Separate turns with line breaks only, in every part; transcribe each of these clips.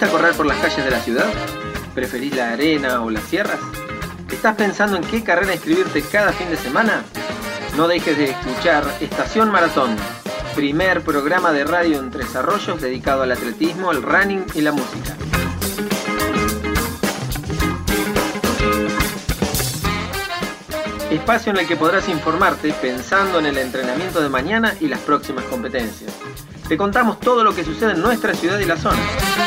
gusta correr por las calles de la ciudad? ¿Preferís la arena o las sierras? ¿Estás pensando en qué carrera inscribirte cada fin de semana? No dejes de escuchar Estación Maratón, primer programa de radio en Tres Arroyos dedicado al atletismo, el running y la música. Espacio en el que podrás informarte pensando en el entrenamiento de mañana y las próximas competencias. Te contamos todo lo que sucede en nuestra ciudad y la zona.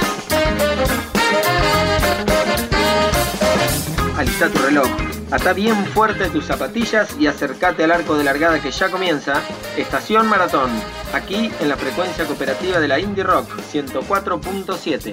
Alista tu reloj, atá bien fuerte tus zapatillas y acércate al arco de largada que ya comienza. Estación Maratón, aquí en la frecuencia cooperativa de la Indie Rock 104.7.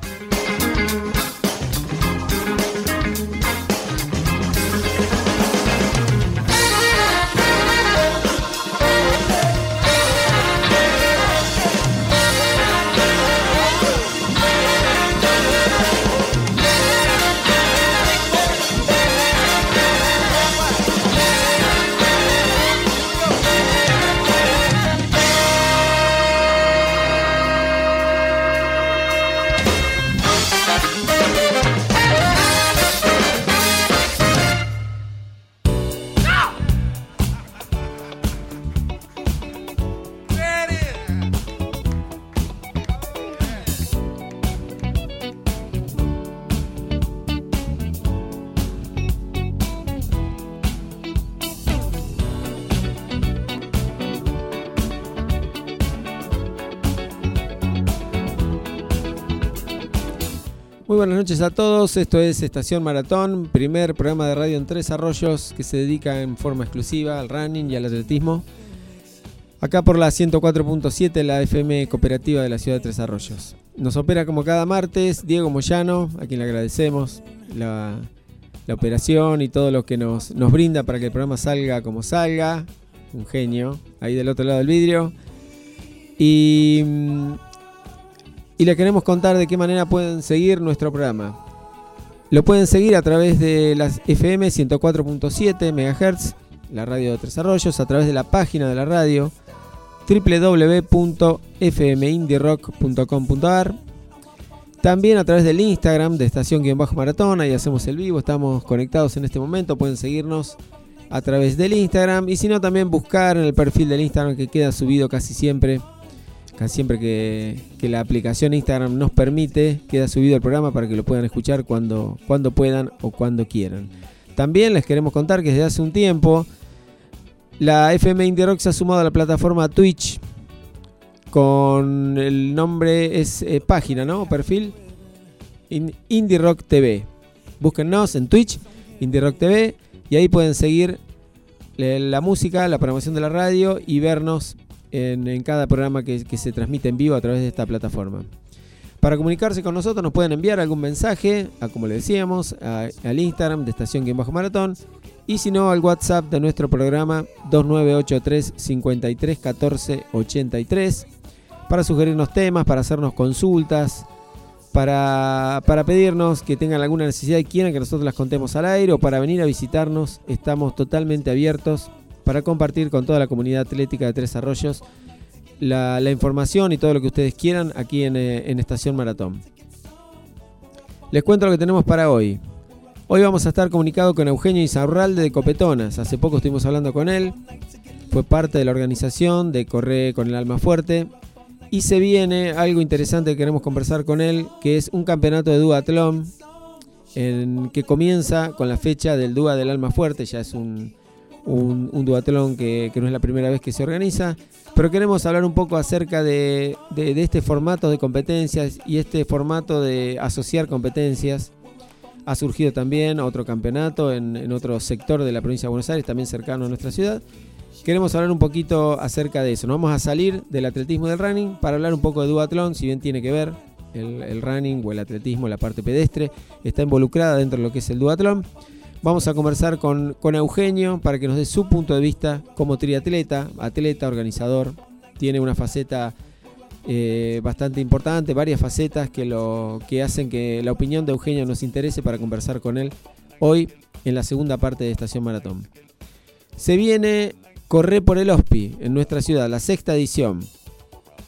Muy buenas noches a todos, esto es Estación Maratón, primer programa de radio en Tres Arroyos que se dedica en forma exclusiva al running y al atletismo. Acá por la 104.7, la FM cooperativa de la ciudad de Tres Arroyos. Nos opera como cada martes Diego Moyano, a quien le agradecemos la operación y todo lo que nos brinda para que el programa salga como salga. Un genio, ahí del otro lado del vidrio. Y les queremos contar de qué manera pueden seguir nuestro programa. Lo pueden seguir a través de las FM 104.7 MHz, la radio de Tres Arroyos, a través de la página de la radio www.fmindirock.com.ar. También a través del Instagram de Estación-Maratón, ahí hacemos el vivo, estamos conectados en este momento, pueden seguirnos a través del Instagram. Y si no, también buscar en el perfil del Instagram que queda subido casi siempre que la aplicación Instagram nos permite, queda subido el programa para que lo puedan escuchar cuando puedan o cuando quieran. También les queremos contar que desde hace un tiempo la FM Indie Rock se ha sumado a la plataforma Twitch con el nombre, es página, ¿no? Perfil Indie Rock TV. Búsquennos en Twitch, Indie Rock TV, y ahí pueden seguir la música, la programación de la radio y vernos en cada programa que se transmite en vivo a través de esta plataforma. Para comunicarse con nosotros nos pueden enviar algún mensaje, como le decíamos, al Instagram de Estación-Maratón, y si no al WhatsApp de nuestro programa 2983 53 14 83 para sugerirnos temas, para hacernos consultas, para pedirnos que tengan alguna necesidad y quieran que nosotros las contemos al aire, o para venir a visitarnos. Estamos totalmente abiertos para compartir con toda la comunidad atlética de Tres Arroyos la información y todo lo que ustedes quieran aquí en Estación Maratón. Les cuento lo que tenemos para hoy. Hoy vamos a estar comunicados con Eugenio Insaurralde de Copetonas. Hace poco estuvimos hablando con él, fue parte de la organización de Correr con el Alma Fuerte, y se viene algo interesante que queremos conversar con él, que es un campeonato de duatlón que comienza con la fecha del Dúa del Alma Fuerte. Ya es un duatlón que no es la primera vez que se organiza, pero queremos hablar un poco acerca de este formato de competencias y este formato de asociar competencias. Ha surgido también otro campeonato en otro sector de la provincia de Buenos Aires, también cercano a nuestra ciudad. Queremos hablar un poquito acerca de eso. Nos vamos a salir del atletismo y del running para hablar un poco de duatlón, si bien tiene que ver el running o el atletismo, la parte pedestre, está involucrada dentro de lo que es el duatlón. Vamos a conversar con Eugenio para que nos dé su punto de vista como triatleta, atleta, organizador. Tiene una faceta bastante importante, varias facetas que hacen que la opinión de Eugenio nos interese para conversar con él hoy en la segunda parte de Estación Maratón. Se viene Correr por el Hospi en nuestra ciudad, la sexta edición.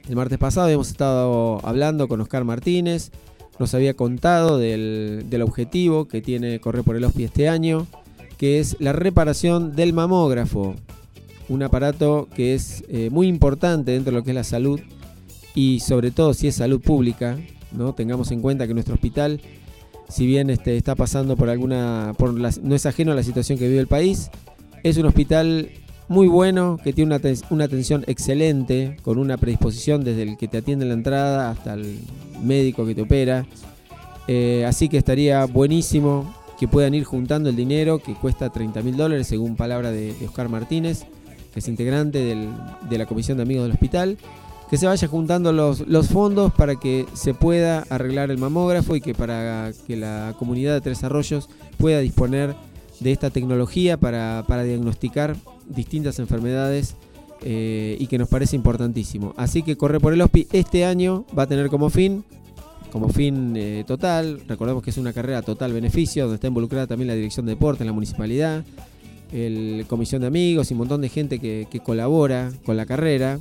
El martes pasado habíamos estado hablando con Oscar Martínez, nos había contado del objetivo que tiene Correr por el Hospi este año, que es la reparación del mamógrafo, un aparato que es muy importante dentro de lo que es la salud y sobre todo si es salud pública, ¿no? Tengamos en cuenta que nuestro hospital, si bien está pasando no es ajeno a la situación que vive el país, es un hospital muy bueno, que tiene una atención excelente, con una predisposición desde el que te atiende en la entrada hasta el médico que te opera. Así que estaría buenísimo que puedan ir juntando el dinero, que cuesta $30.000, según palabra de Oscar Martínez, que es integrante de la Comisión de Amigos del Hospital, que se vaya juntando los fondos para que se pueda arreglar el mamógrafo y que para que la comunidad de Tres Arroyos pueda disponer de esta tecnología para diagnosticar distintas enfermedades y que nos parece importantísimo. Así que Correr por el Hospi este año va a tener como fin total, recordemos que es una carrera total beneficio, donde está involucrada también la Dirección de Deportes, la Municipalidad, la Comisión de Amigos y un montón de gente que colabora con la carrera.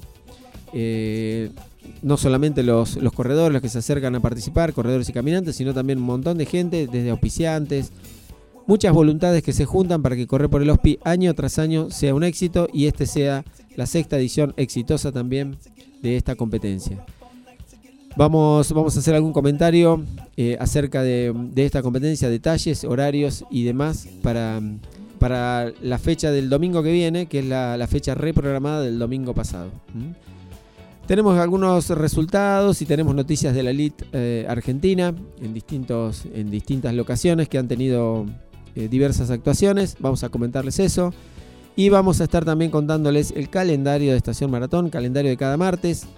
No solamente los corredores los que se acercan a participar, corredores y caminantes, sino también un montón de gente, desde auspiciantes, muchas voluntades que se juntan para que Correr por el Hospi año tras año sea un éxito y este sea la sexta edición exitosa también de esta competencia. Vamos a hacer algún comentario acerca de esta competencia, detalles, horarios y demás para la fecha del domingo que viene, que es la fecha reprogramada del domingo pasado. Tenemos algunos resultados y tenemos noticias de la elite argentina en distintas locaciones que han tenido diversas actuaciones. Vamos a comentarles eso y vamos a estar también contándoles el calendario de Estación Maratón, calendario de cada martes,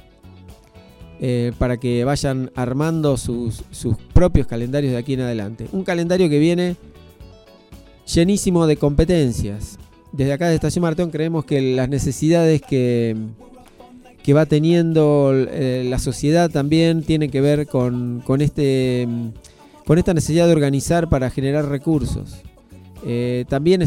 para que vayan armando sus propios calendarios de aquí en adelante. Un calendario que viene llenísimo de competencias. Desde acá de Estación Maratón creemos que las necesidades que va teniendo la sociedad también tienen que ver con esta necesidad de organizar para generar recursos. También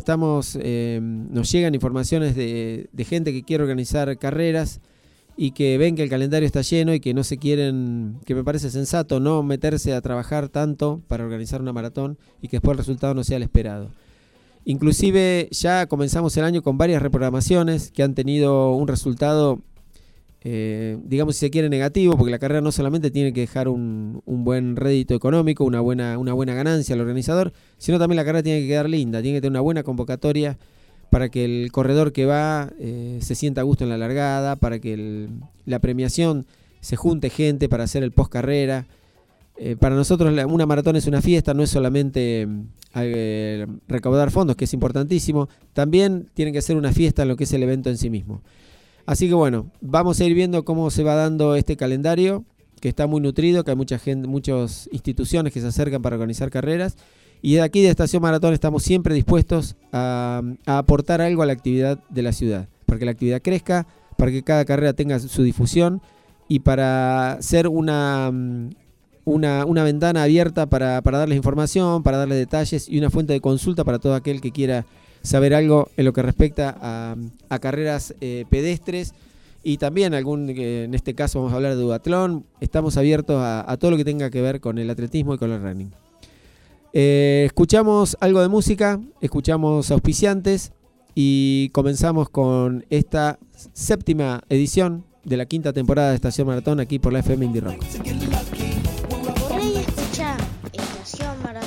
nos llegan informaciones de gente que quiere organizar carreras y que ven que el calendario está lleno y que no se quieren, que me parece sensato no meterse a trabajar tanto para organizar una maratón y que después el resultado no sea el esperado. Inclusive ya comenzamos el año con varias reprogramaciones que han tenido un resultado, digamos, si se quiere, negativo, porque la carrera no solamente tiene que dejar un buen rédito económico, una buena ganancia al organizador, sino también la carrera tiene que quedar linda, tiene que tener una buena convocatoria para que el corredor que va se sienta a gusto en la largada, para que la premiación se junte gente para hacer el post carrera. Para nosotros una maratón es una fiesta, no es solamente recaudar fondos, que es importantísimo, también tiene que ser una fiesta en lo que es el evento en sí mismo. Así que bueno, vamos a ir viendo cómo se va dando este calendario, que está muy nutrido, que hay muchas instituciones que se acercan para organizar carreras. Y de aquí de Estación Maratón estamos siempre dispuestos a aportar algo a la actividad de la ciudad, para que la actividad crezca, para que cada carrera tenga su difusión y para ser una ventana abierta para darles información, para darles detalles y una fuente de consulta para todo aquel que quiera saber algo en lo que respecta a carreras pedestres y también en este caso vamos a hablar de duatlón. Estamos abiertos a todo lo que tenga que ver con el atletismo y con el running. Escuchamos algo de música, escuchamos auspiciantes y comenzamos con esta 7ª edición de la 5ª temporada de Estación Maratón aquí por la FM Indie Rock.
Corre y escucha Estación Maratón.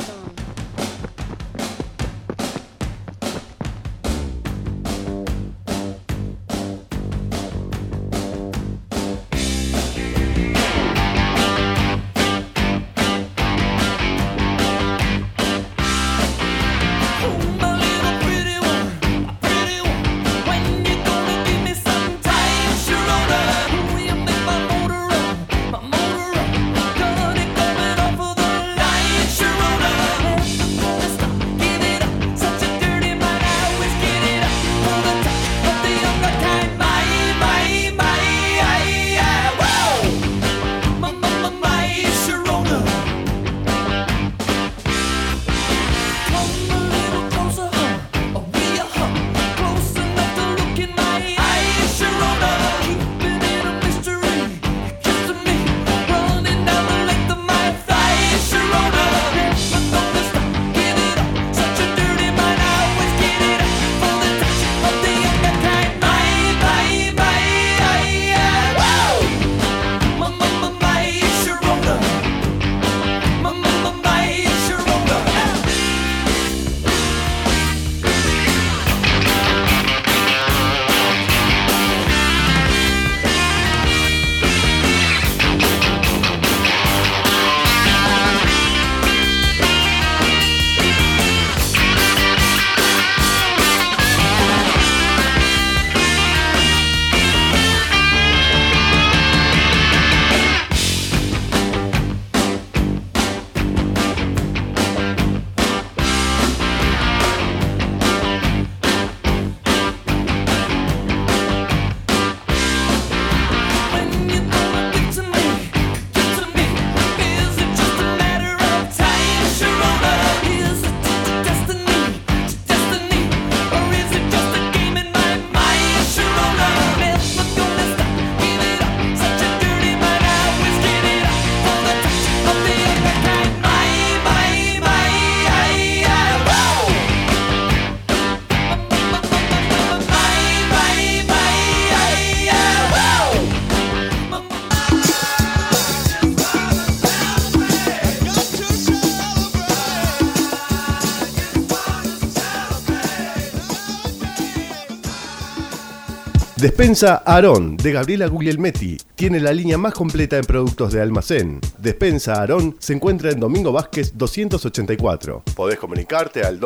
Despensa Aarón, de Gabriela Guglielmetti. Tiene la línea más completa en productos de almacén. Despensa Aarón se encuentra en Domingo Vázquez 284. Podés comunicarte al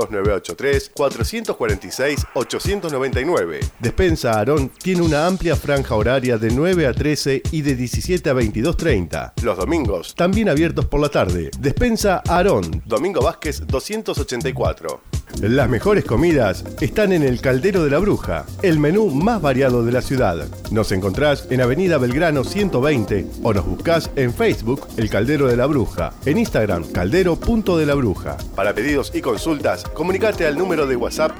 2983-446-899. Despensa Aarón tiene una amplia franja horaria de 9 a 13 y de 17 a 22:30. Los domingos, también abiertos por la tarde. Despensa Aarón, Domingo Vázquez 284. Las mejores comidas están en el Caldero de la Bruja, el menú más variado de la ciudad. Nos encontrás en Avenida Belgrano 120 o nos buscás en Facebook El Caldero de la Bruja, en Instagram caldero.delabruja. Para pedidos y consultas, comunicate al número de WhatsApp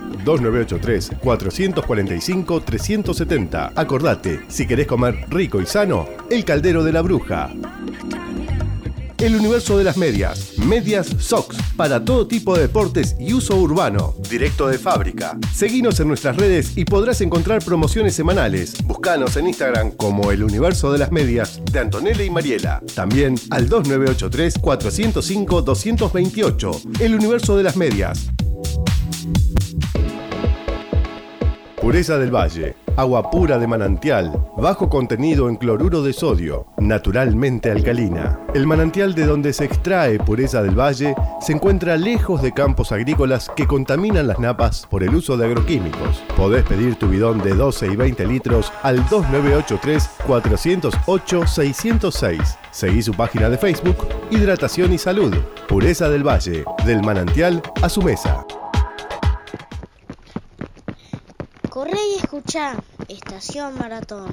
2983-445-370. Acordate, si querés comer rico y sano, El Caldero de la Bruja. El universo de las medias. Medias Sox, para todo tipo de deportes y uso urbano. Directo de fábrica. Seguinos en nuestras redes y podrás encontrar promociones semanales. Buscanos en Instagram como El Universo de las Medias de Antonella y Mariela. También al 2983-405-228. El Universo de las Medias. Pureza del Valle. Agua pura de manantial, bajo contenido en cloruro de sodio, naturalmente alcalina. El manantial de donde se extrae Pureza del Valle se encuentra lejos de campos agrícolas que contaminan las napas por el uso de agroquímicos. Podés pedir tu bidón de 12 y 20 litros al 2983-408-606. Seguí su página de Facebook, Hidratación y Salud. Pureza del Valle, del manantial a su mesa.
Corre y escucha Estación Maratón.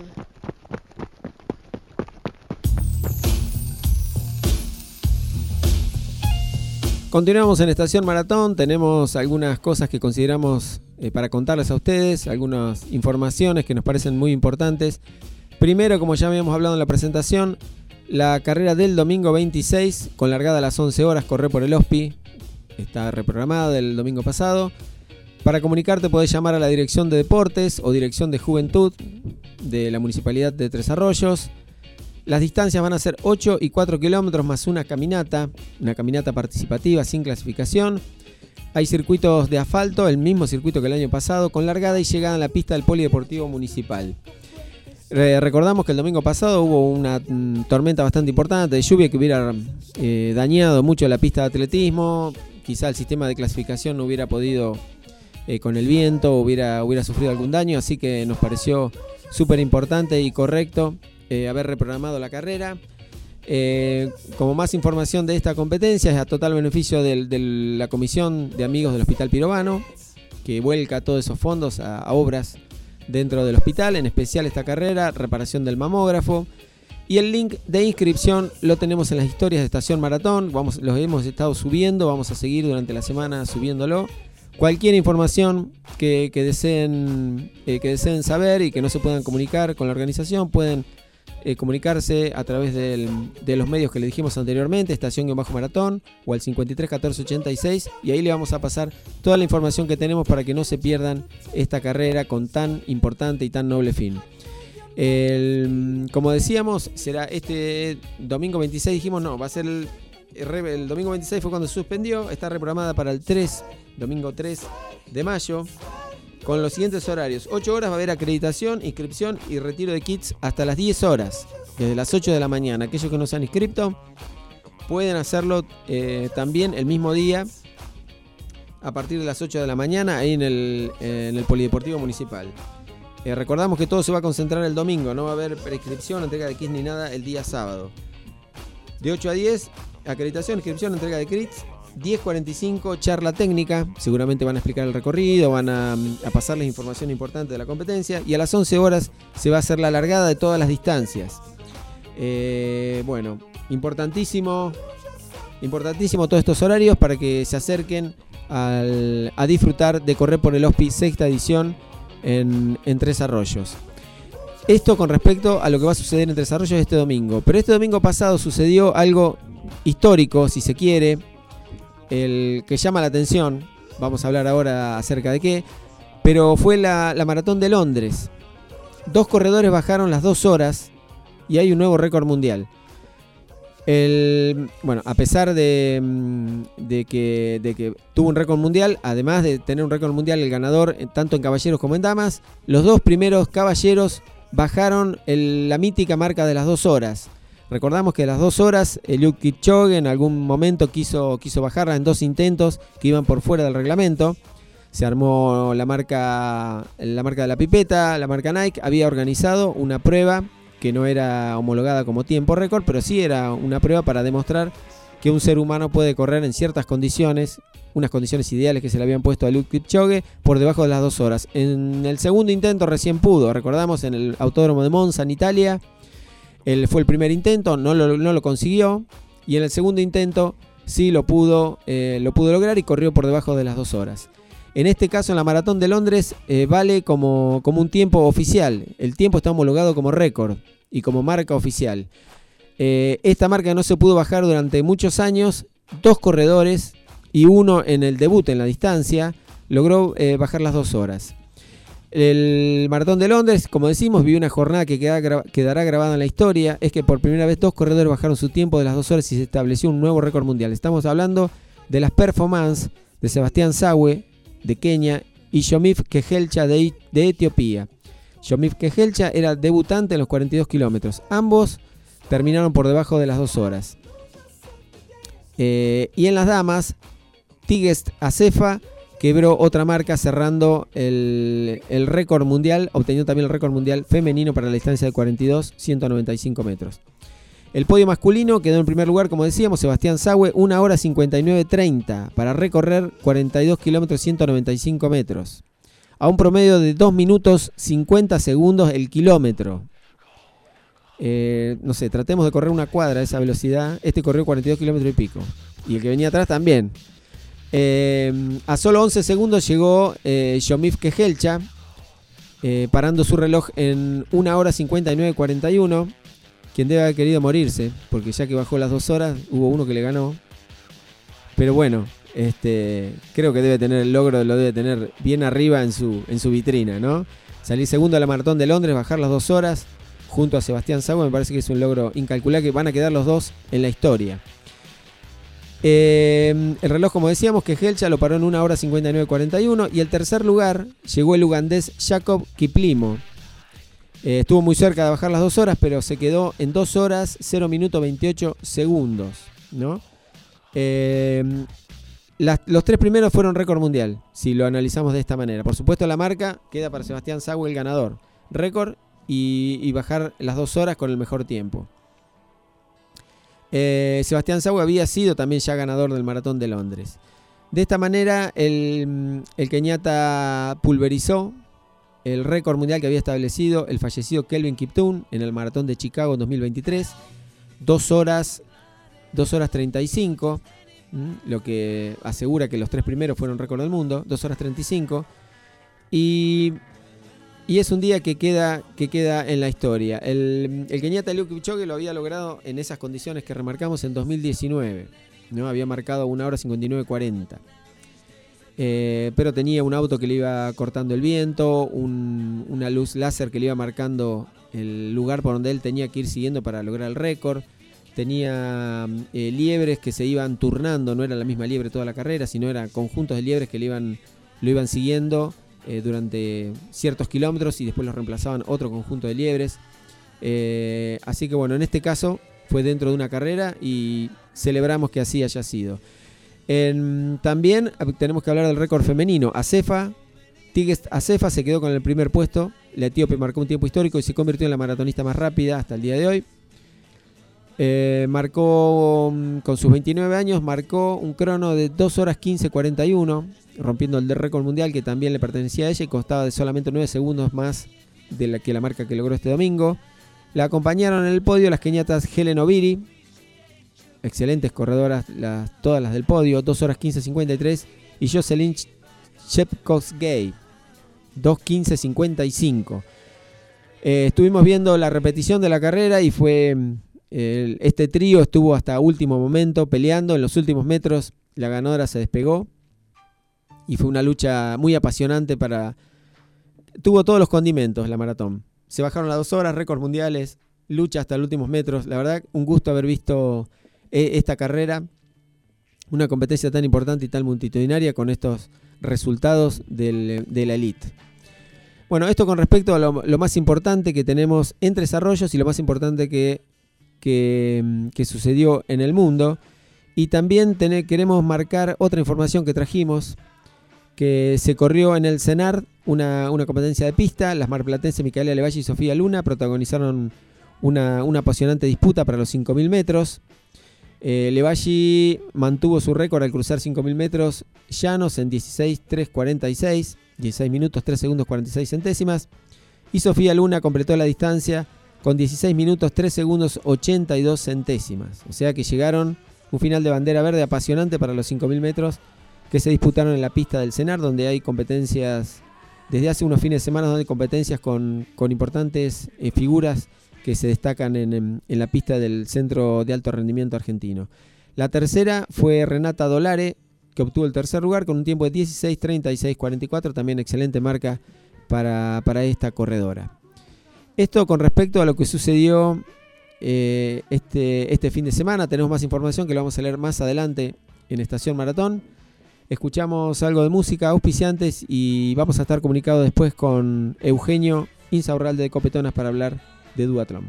Continuamos en Estación Maratón, tenemos algunas cosas que consideramos para contarles a ustedes, algunas informaciones que nos parecen muy importantes. Primero, como ya habíamos hablado en la presentación, la carrera del domingo 26, con largada a las 11 horas, corre por el Hospi, está reprogramada del domingo pasado. Para comunicarte podés llamar a la Dirección de Deportes o Dirección de Juventud de la Municipalidad de Tres Arroyos. Las distancias van a ser 8 y 4 kilómetros más una caminata participativa sin clasificación. Hay circuitos de asfalto, el mismo circuito que el año pasado, con largada y llegada en la pista del Polideportivo Municipal. Recordamos que el domingo pasado hubo una tormenta bastante importante de lluvia que hubiera dañado mucho la pista de atletismo. Quizá el sistema de clasificación no hubiera podido... con el viento hubiera sufrido algún daño, así que nos pareció súper importante y correcto haber reprogramado la carrera. Como más información de esta competencia, es a total beneficio de la Comisión de Amigos del Hospital Pirovano, que vuelca todos esos fondos a obras dentro del hospital, en especial esta carrera, reparación del mamógrafo. Y el link de inscripción lo tenemos en las historias de Estación Maratón, los hemos estado subiendo, vamos a seguir durante la semana subiéndolo. Cualquier información que deseen saber y que no se puedan comunicar con la organización, pueden comunicarse a través de los medios que le dijimos anteriormente, Estación-Maratón o al 53 14 86, y ahí le vamos a pasar toda la información que tenemos para que no se pierdan esta carrera con tan importante y tan noble fin. Como decíamos, será este domingo 26, dijimos no, va a ser el domingo 26 fue cuando se suspendió, está reprogramada para el domingo 3 de mayo, con los siguientes horarios. 8 horas va a haber acreditación, inscripción y retiro de kits hasta las 10 horas, desde las 8 de la mañana. Aquellos que no se han inscrito pueden hacerlo también el mismo día, a partir de las 8 de la mañana, ahí en el Polideportivo Municipal. Recordamos que todo se va a concentrar el domingo, no va a haber prescripción, entrega de kits ni nada el día sábado. De 8 a 10, acreditación, inscripción, entrega de kits. 10:45, charla técnica, seguramente van a explicar el recorrido, van a pasarles información importante de la competencia, y a las 11 horas se va a hacer la largada de todas las distancias. Bueno, importantísimo todos estos horarios para que se acerquen a disfrutar de correr por el Hospi, sexta edición en Tres Arroyos. Esto con respecto a lo que va a suceder en Tres Arroyos este domingo, pero este domingo pasado sucedió algo histórico, si se quiere, el que llama la atención. Vamos a hablar ahora acerca de qué, pero fue la Maratón de Londres. 2 corredores bajaron las 2 horas y hay un nuevo récord mundial. Bueno, a pesar de que tuvo un récord mundial, además de tener un récord mundial, el ganador, tanto en caballeros como en damas, los dos primeros caballeros bajaron la mítica marca de las 2 horas. Recordamos que las 2 horas, Eliud Kipchoge en algún momento quiso bajarla en 2 intentos que iban por fuera del reglamento. Se armó la marca de la pipeta, la marca Nike había organizado una prueba que no era homologada como tiempo récord, pero sí era una prueba para demostrar que un ser humano puede correr en ciertas condiciones, unas condiciones ideales que se le habían puesto a Eliud Kipchoge, por debajo de las 2 horas. En el segundo intento recién pudo, recordamos, en el Autódromo de Monza, en Italia, fue el primer intento, no lo consiguió, y en el segundo intento sí lo pudo lograr y corrió por debajo de las 2 horas. En este caso, en la Maratón de Londres, vale como un tiempo oficial. El tiempo está homologado como récord y como marca oficial. Esta marca no se pudo bajar durante muchos años. 2 corredores y uno en el debut en la distancia logró bajar las 2 horas. El Maratón de Londres, como decimos, vivió una jornada que quedará grabada en la historia. Es que por primera vez 2 corredores bajaron su tiempo de las 2 horas y se estableció un nuevo récord mundial. Estamos hablando de las performances de Sebastián Sawe, de Kenia, y Shomif Kejelcha de Etiopía. Shomif Kejelcha era debutante en los 42 kilómetros. Ambos terminaron por debajo de las 2 horas. Y en las damas, Tigst Assefa quebró otra marca cerrando el récord mundial, obteniendo también el récord mundial femenino para la distancia de 42, 195 metros. El podio masculino quedó en primer lugar, como decíamos, Sebastián Sawe, 1 hora 59:30 para recorrer 42 kilómetros 195 metros. A un promedio de 2 minutos 50 segundos el kilómetro. No sé, tratemos de correr una cuadra a esa velocidad. Este corrió 42 kilómetros y pico. Y el que venía atrás también. A solo 11 segundos llegó Shomif Kejelcha, parando su reloj en 1 hora 59:41. Quien debe haber querido morirse, porque ya que bajó las 2 horas, hubo uno que le ganó. Pero bueno, creo que debe tener el logro, lo debe tener bien arriba en su vitrina, ¿no? Salir segundo a la Maratón de Londres, bajar las 2 horas, junto a Sebastián Sawe, me parece que es un logro incalculable, que van a quedar los dos en la historia. El reloj, como decíamos, que Kejelcha lo paró en 1 hora 59:41, y el tercer lugar llegó el ugandés Jacob Kiplimo. Estuvo muy cerca de bajar las 2 horas, pero se quedó en 2 horas 0 minutos 28 segundos, ¿no? Los 3 primeros fueron récord mundial, si lo analizamos de esta manera. Por supuesto, la marca queda para Sebastián Sawe, el ganador. Récord y bajar las 2 horas con el mejor tiempo. Sebastián Sawe había sido también ya ganador del Maratón de Londres. De esta manera, el keniata pulverizó el récord mundial que había establecido el fallecido Kelvin Kiptum en el Maratón de Chicago en 2023. 2 horas 35, lo que asegura que los 3 primeros fueron récord del mundo. 2 horas 35. Y es un día que queda en la historia. El keniata Eliud Kipchoge lo había logrado en esas condiciones que remarcamos en 2019, ¿no? Había marcado 1 hora 59:40. Pero tenía un auto que le iba cortando el viento, una luz láser que le iba marcando el lugar por donde él tenía que ir siguiendo para lograr el récord. Tenía liebres que se iban turnando, no era la misma liebre toda la carrera, sino eran conjuntos de liebres que lo iban siguiendo durante ciertos kilómetros y después los reemplazaban otro conjunto de liebres. Así que bueno, en este caso fue dentro de una carrera y celebramos que así haya sido. También tenemos que hablar del récord femenino. Tigst Assefa se quedó con el primer puesto. La etíope marcó un tiempo histórico y se convirtió en la maratonista más rápida hasta el día de hoy. Marcó, con sus 29 años, marcó un crono de 2 horas 15:41, rompiendo el récord mundial que también le pertenecía a ella y costaba de solamente 9 segundos más de la marca que logró este domingo. La acompañaron en el podio las keniatas Hellen Obiri, excelentes corredoras, todas las del podio, 2 horas 15:53, y Jocelyn Chepkosgei, 2:15:55. Estuvimos viendo la repetición de la carrera y este trío estuvo hasta último momento peleando. En los últimos metros la ganadora se despegó y fue una lucha muy apasionante. Tuvo todos los condimentos la maratón. Se bajaron las 2 horas, récords mundiales, lucha hasta los últimos metros. La verdad, un gusto haber visto esta carrera, una competencia tan importante y tan multitudinaria con estos resultados de la elite. Bueno, esto con respecto a lo más importante que tenemos en Tres Arroyos y lo más importante que sucedió en el mundo. Y también queremos marcar otra información que trajimos, que se corrió en el CENAR, una competencia de pista. Las marplatenses Micaela Levalle y Sofía Luna protagonizaron una apasionante disputa para los 5.000 metros. Levalle mantuvo su récord al cruzar 5.000 metros llanos en 16:3:46, 16 minutos 3 segundos 46 centésimas. Y Sofía Luna completó la distancia con 16 minutos 3 segundos 82 centésimas. O sea que llegaron un final de bandera verde apasionante para los 5.000 metros que se disputaron en la pista del CENAR, donde hay competencias, desde hace unos fines de semana, donde hay competencias con importantes figuras que se destacan en la pista del Centro de Alto Rendimiento Argentino. La tercera fue Renata Dolare, que obtuvo el tercer lugar con un tiempo de 16:36:44, también excelente marca para esta corredora. Esto con respecto a lo que sucedió este fin de semana. Tenemos más información que lo vamos a leer más adelante en Estación Maratón. Escuchamos algo de música, auspiciantes, y vamos a estar comunicados después con Eugenio Insaurralde de Copetonas para hablar de duatlón.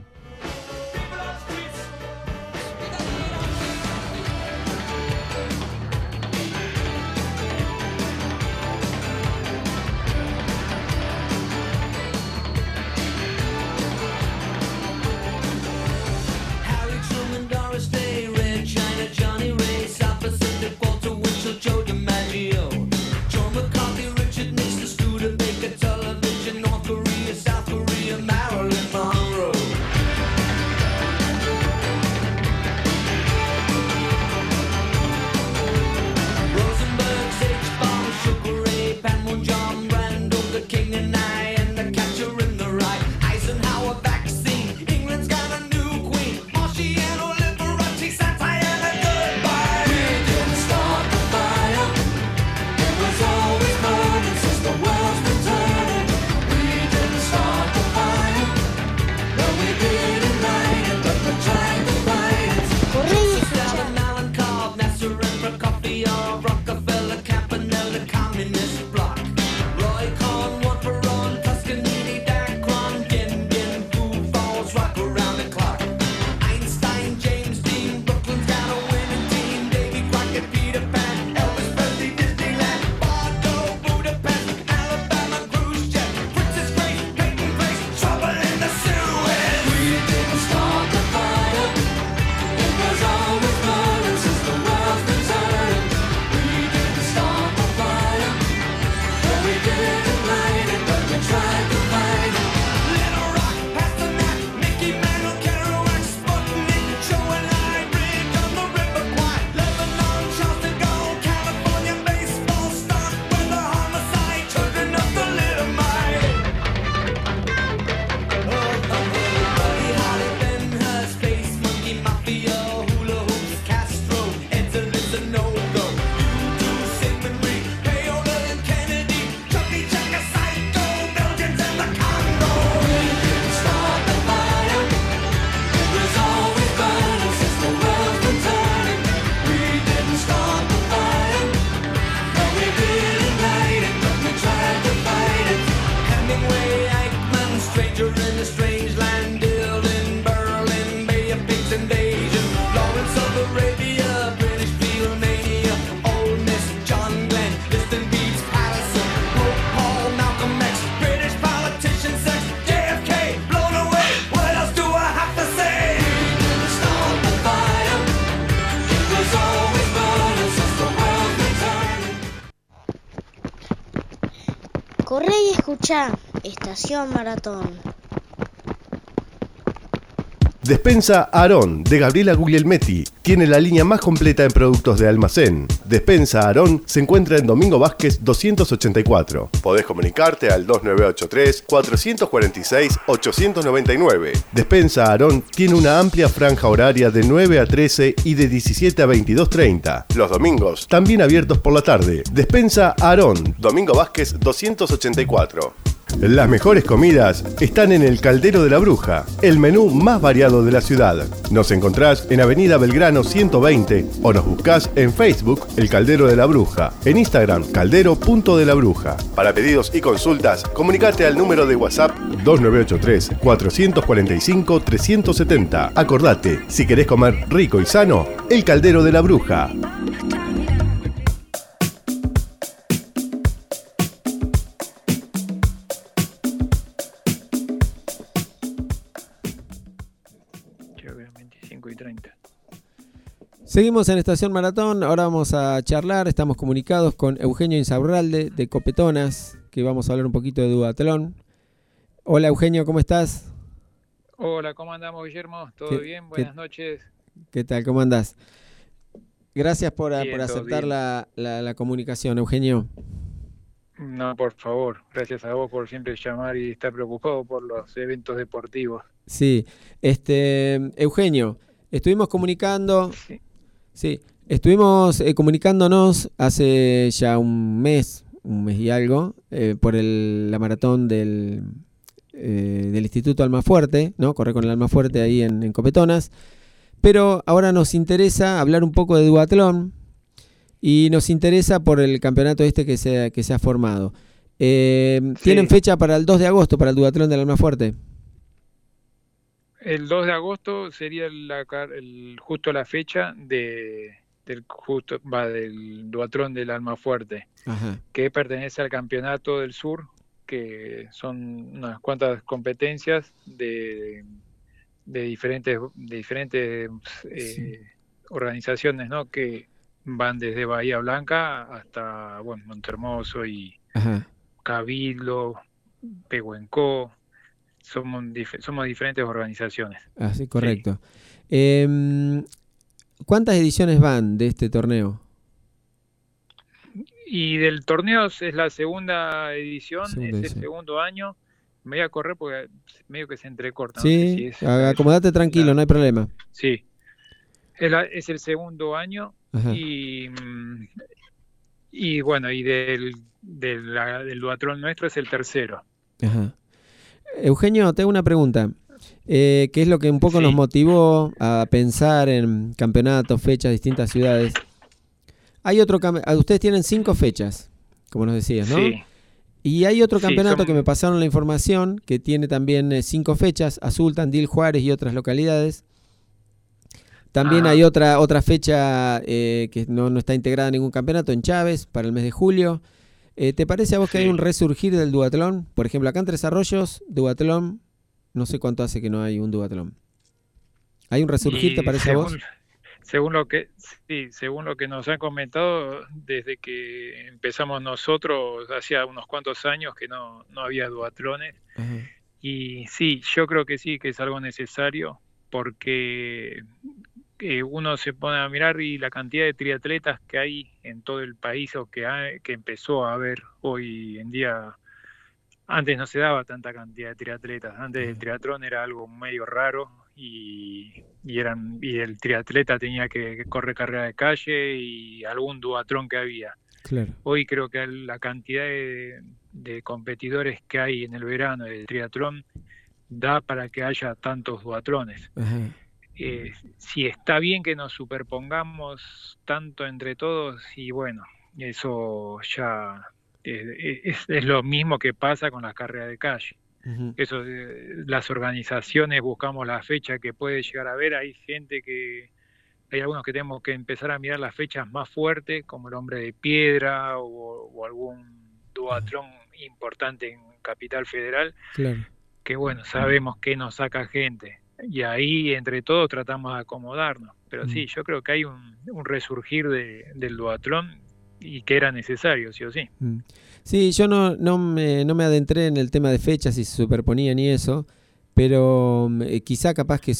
Corre y escucha Estación Maratón.
Despensa Aarón, de Gabriela Guglielmetti. Tiene la línea más completa en productos de almacén. Despensa Aarón se encuentra en Domingo Vázquez 284. Podés comunicarte al 2983-446-899. Despensa Aarón tiene una amplia franja horaria de 9 a 13 y de 17 a 22:30. Los domingos, también abiertos por la tarde. Despensa Aarón, Domingo Vázquez 284. Las mejores comidas están en el Caldero de la Bruja, el menú más variado de la ciudad. Nos encontrás en Avenida Belgrano 120 o nos buscás en Facebook El Caldero de la Bruja, en Instagram caldero.delabruja. Para pedidos y consultas, comunicate al número de WhatsApp 2983 445 370. Acordate, si querés comer rico y sano, El Caldero de la Bruja.
Seguimos en Estación Maratón, ahora vamos a charlar, estamos comunicados con Eugenio Insaurralde de Copetonas, que vamos a hablar un poquito de duatlón. Hola Eugenio, ¿cómo estás?
Hola, ¿cómo andamos, Guillermo? ¿Todo bien? Buenas noches.
¿Qué tal? ¿Cómo andás? Gracias por
Bien,
aceptar la comunicación, Eugenio.
No, por favor, gracias a vos por siempre llamar y estar preocupado por los eventos deportivos.
Sí, Eugenio, estuvimos comunicando... Sí, estuvimos comunicándonos hace ya un mes y algo, por la maratón del Instituto Almafuerte, ¿no? Correr con el Almafuerte ahí en Copetonas. Pero ahora nos interesa hablar un poco de duatlón y nos interesa por el campeonato que se ha formado. ¿Tienen fecha para el 2 de agosto para el duatlón del Almafuerte?
El 2 de agosto sería justo la fecha del duatlón del Almafuerte, que pertenece al Campeonato del Sur, que son unas cuantas competencias de diferentes organizaciones, ¿no? Que van desde Bahía Blanca hasta Montehermoso y Cabildo, Pehuenco. Somos diferentes organizaciones.
Así, correcto. Sí. ¿Cuántas ediciones van de este torneo?
Y del torneo es la segunda edición, el segundo año. Me voy a correr porque medio que se entrecorta.
Sí, no sé si acomodate tranquilo, no hay problema.
Sí, es el segundo año. Y bueno, y del duatlón nuestro es el tercero.
Ajá. Eugenio, te hago una pregunta. ¿Qué es lo que un poco nos motivó a pensar en campeonatos, fechas, distintas ciudades? Hay otro ustedes tienen 5 fechas, como nos decías, ¿no?
Sí.
Y hay otro campeonato que me pasaron la información, que tiene también 5 fechas, Azul, Tandil, Juárez y otras localidades. También hay otra fecha que no está integrada en ningún campeonato, en Chávez, para el mes de julio. ¿Te parece a vos que hay un resurgir del duatlón? Por ejemplo, acá en Tres Arroyos, duatlón, no sé cuánto hace que no hay un duatlón. ¿Hay un resurgir, te parece a vos?
Según lo que nos han comentado, desde que empezamos nosotros, hacía unos cuantos años que no había duatlones. Y sí, yo creo que sí, que es algo necesario, porque uno se pone a mirar y la cantidad de triatletas que hay en todo el país, o que empezó a haber hoy en día. Antes no se daba tanta cantidad de triatletas. Antes el triatlón era algo medio raro y el triatleta tenía que correr carrera de calle y algún duatlón que había.
Claro.
Hoy creo que la cantidad de competidores que hay en el verano del triatlón da para que haya tantos duatlones. Si está bien que nos superpongamos tanto entre todos, y bueno, eso ya es lo mismo que pasa con las carreras de calle. Eso, las organizaciones buscamos la fecha que puede llegar a haber. Hay algunos que tenemos que empezar a mirar las fechas más fuertes, como el Hombre de Piedra o algún duatlón importante en Capital Federal.
Claro.
Que bueno, sabemos que nos saca gente. Y ahí entre todos tratamos de acomodarnos. Pero sí, yo creo que hay un resurgir del duatlón y que era necesario, sí o sí.
Sí, yo no me adentré en el tema de fechas, si se superponían y eso, pero quizá capaz que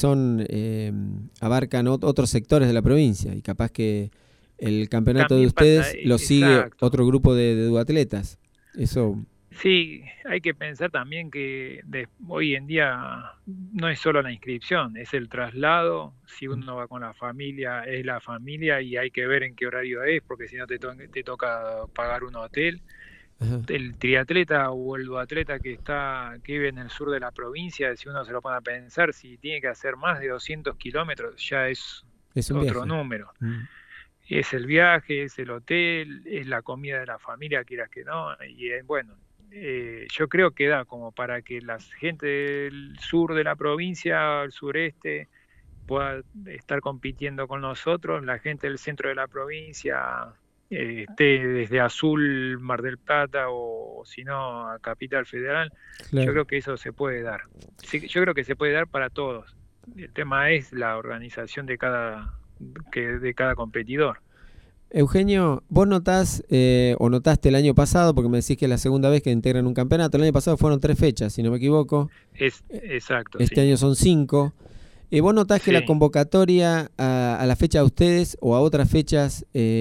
abarcan otros sectores de la provincia y capaz que el campeonato
también
de ustedes
pasa,
lo sigue
exacto,
otro grupo de duatletas. Eso...
Sí, hay que pensar también que hoy en día no es solo la inscripción, es el traslado. Si uno va con la familia, es la familia y hay que ver en qué horario es, porque si no te toca pagar un hotel. el triatleta o el duatleta que vive en el sur de la provincia, si uno se lo pone a pensar, si tiene que hacer más de 200 kilómetros, ya es otro
viaje.
Número. Es el viaje, es el hotel, es la comida de la familia, quieras que no, y bueno, yo creo que da como para que la gente del sur de la provincia, el sureste, pueda estar compitiendo con nosotros, la gente del centro de la provincia esté desde Azul, Mar del Plata o si no a Capital Federal. Claro. Yo creo que eso se puede dar. Sí, yo creo que se puede dar para todos. El tema es la organización de cada competidor.
Eugenio, vos notás o notaste el año pasado, porque me decís que es la segunda vez que integran un campeonato, el año pasado fueron 3 fechas, si no me equivoco.
Exacto.
Este año son 5. ¿Vos notás que la convocatoria a la fecha de ustedes o a otras fechas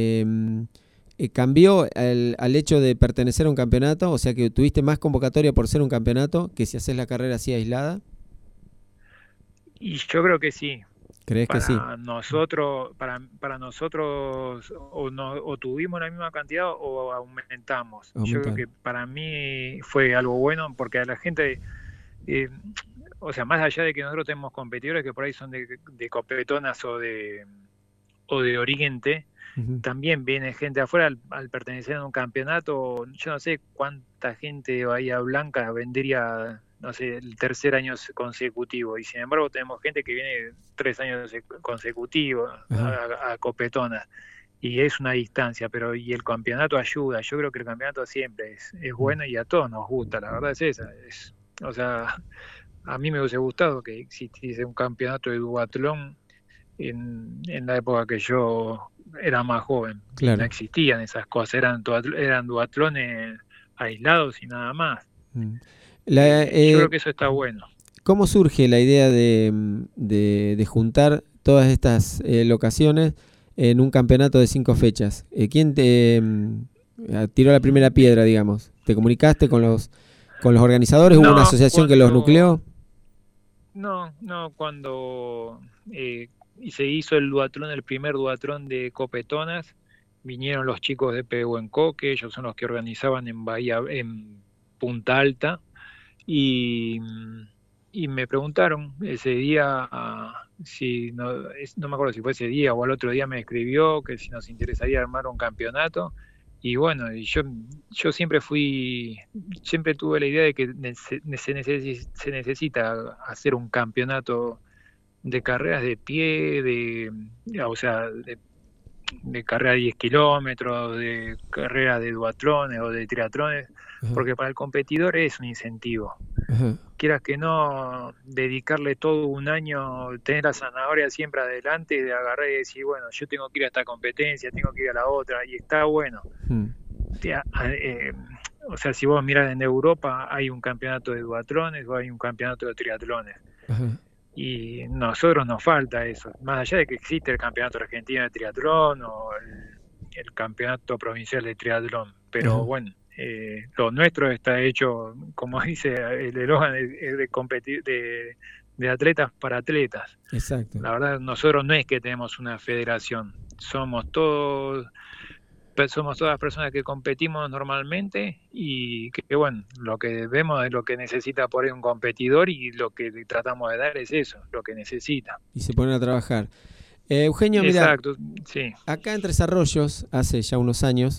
cambió al hecho de pertenecer a un campeonato? O sea, que tuviste más convocatoria por ser un campeonato que si haces la carrera así aislada.
Y yo creo que sí.
¿Crees que sí?
Para nosotros o tuvimos la misma cantidad o aumentamos. Yo creo que para mí fue algo bueno porque a la gente... o sea, más allá de que nosotros tenemos competidores que por ahí son de Copetonas o de Oriente, también viene gente afuera al pertenecer a un campeonato. Yo no sé cuánta gente de Bahía Blanca vendría, no sé, el tercer año consecutivo, y sin embargo tenemos gente que viene 3 años consecutivos a Copetonas, y es una distancia, y el campeonato ayuda. Yo creo que el campeonato siempre es bueno y a todos nos gusta, la verdad es esa. O sea, a mí me hubiese gustado que existiese un campeonato de duatlón en la época que yo era más joven. Claro. No existían esas cosas, eran duatlones aislados y nada más. Yo creo que eso está bueno.
¿Cómo surge la idea de juntar todas estas locaciones en un campeonato de 5 fechas? ¿Quién te tiró la primera piedra, digamos? ¿Te comunicaste con los organizadores? ¿Hubo una asociación que los nucleó?
No, cuando se hizo el primer duatlón de Copetonas, vinieron los chicos de Pehuenco, que ellos son los que organizaban en Punta Alta, y me preguntaron ese día, no me acuerdo si fue ese día o al otro día, me escribió que si nos interesaría armar un campeonato. Y bueno, yo siempre tuve la idea de que se necesita hacer un campeonato de carreras de pie, de carrera de 10 kilómetros, de carreras de duatlones o de triatlones, porque para el competidor es un incentivo. Quieras que no, dedicarle todo un año, tener la zanahoria siempre adelante, de agarrar y decir, bueno, yo tengo que ir a esta competencia, tengo que ir a la otra, y está bueno. O sea, si vos mirás en Europa, hay un campeonato de duatlones o hay un campeonato de triatlones. Y nosotros nos falta eso, más allá de que existe el campeonato argentino de triatlón o el campeonato provincial de triatlón, pero bueno, lo nuestro está hecho, como dice el eslogan, de competir, de atletas para atletas.
Exacto.
La verdad, nosotros no es que tenemos una federación, somos todas personas que competimos normalmente, y que bueno, lo que vemos es lo que necesita por ahí un competidor, y lo que tratamos de dar es eso, lo que necesita.
Y se ponen a trabajar. Eugenio, mira,
exacto, sí.
Acá en Tres Arroyos, hace ya unos años,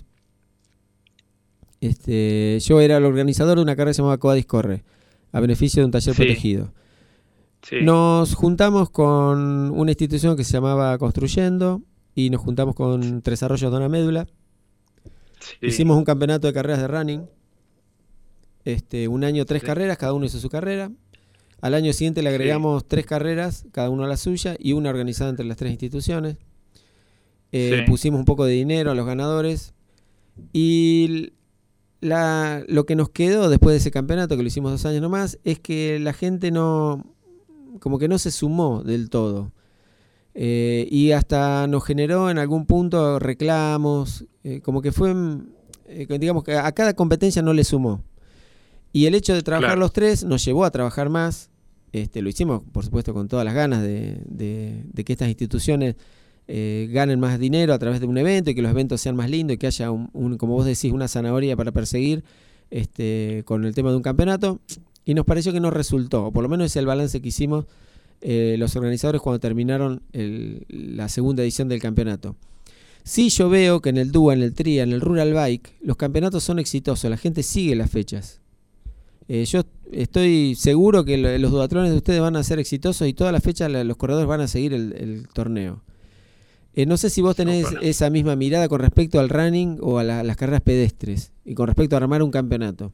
yo era el organizador de una carrera que se llamaba Coadis Corre, a beneficio de un taller protegido. Sí. Nos juntamos con una institución que se llamaba Construyendo, y nos juntamos con Tres Arroyos Dona Médula. Sí. Hicimos un campeonato de carreras de running. Un año 3 carreras, cada uno hizo su carrera. Al año siguiente le agregamos 3 carreras, cada uno a la suya, y una organizada entre las 3 instituciones. Pusimos un poco de dinero a los ganadores. Y lo que nos quedó después de ese campeonato, que lo hicimos 2 años nomás, es que la gente como que no se sumó del todo. Y hasta nos generó en algún punto reclamos, como que fue, digamos que a cada competencia no le sumó. Y el hecho de trabajar los 3 nos llevó a trabajar más. Lo hicimos, por supuesto, con todas las ganas de que estas instituciones ganen más dinero a través de un evento y que los eventos sean más lindos y que haya, como vos decís, una zanahoria para perseguir con el tema de un campeonato. Y nos pareció que no resultó, o por lo menos es el balance que hicimos los organizadores cuando terminaron la segunda edición del campeonato. Sí, yo veo que en el DUA, en el TRIA, en el Rural Bike, los campeonatos son exitosos, la gente sigue las fechas. Yo estoy seguro que los duatlones de ustedes van a ser exitosos y todas las fechas los corredores van a seguir el torneo. No sé si vos tenés esa misma mirada con respecto al running o a las carreras pedestres y con respecto a armar un campeonato.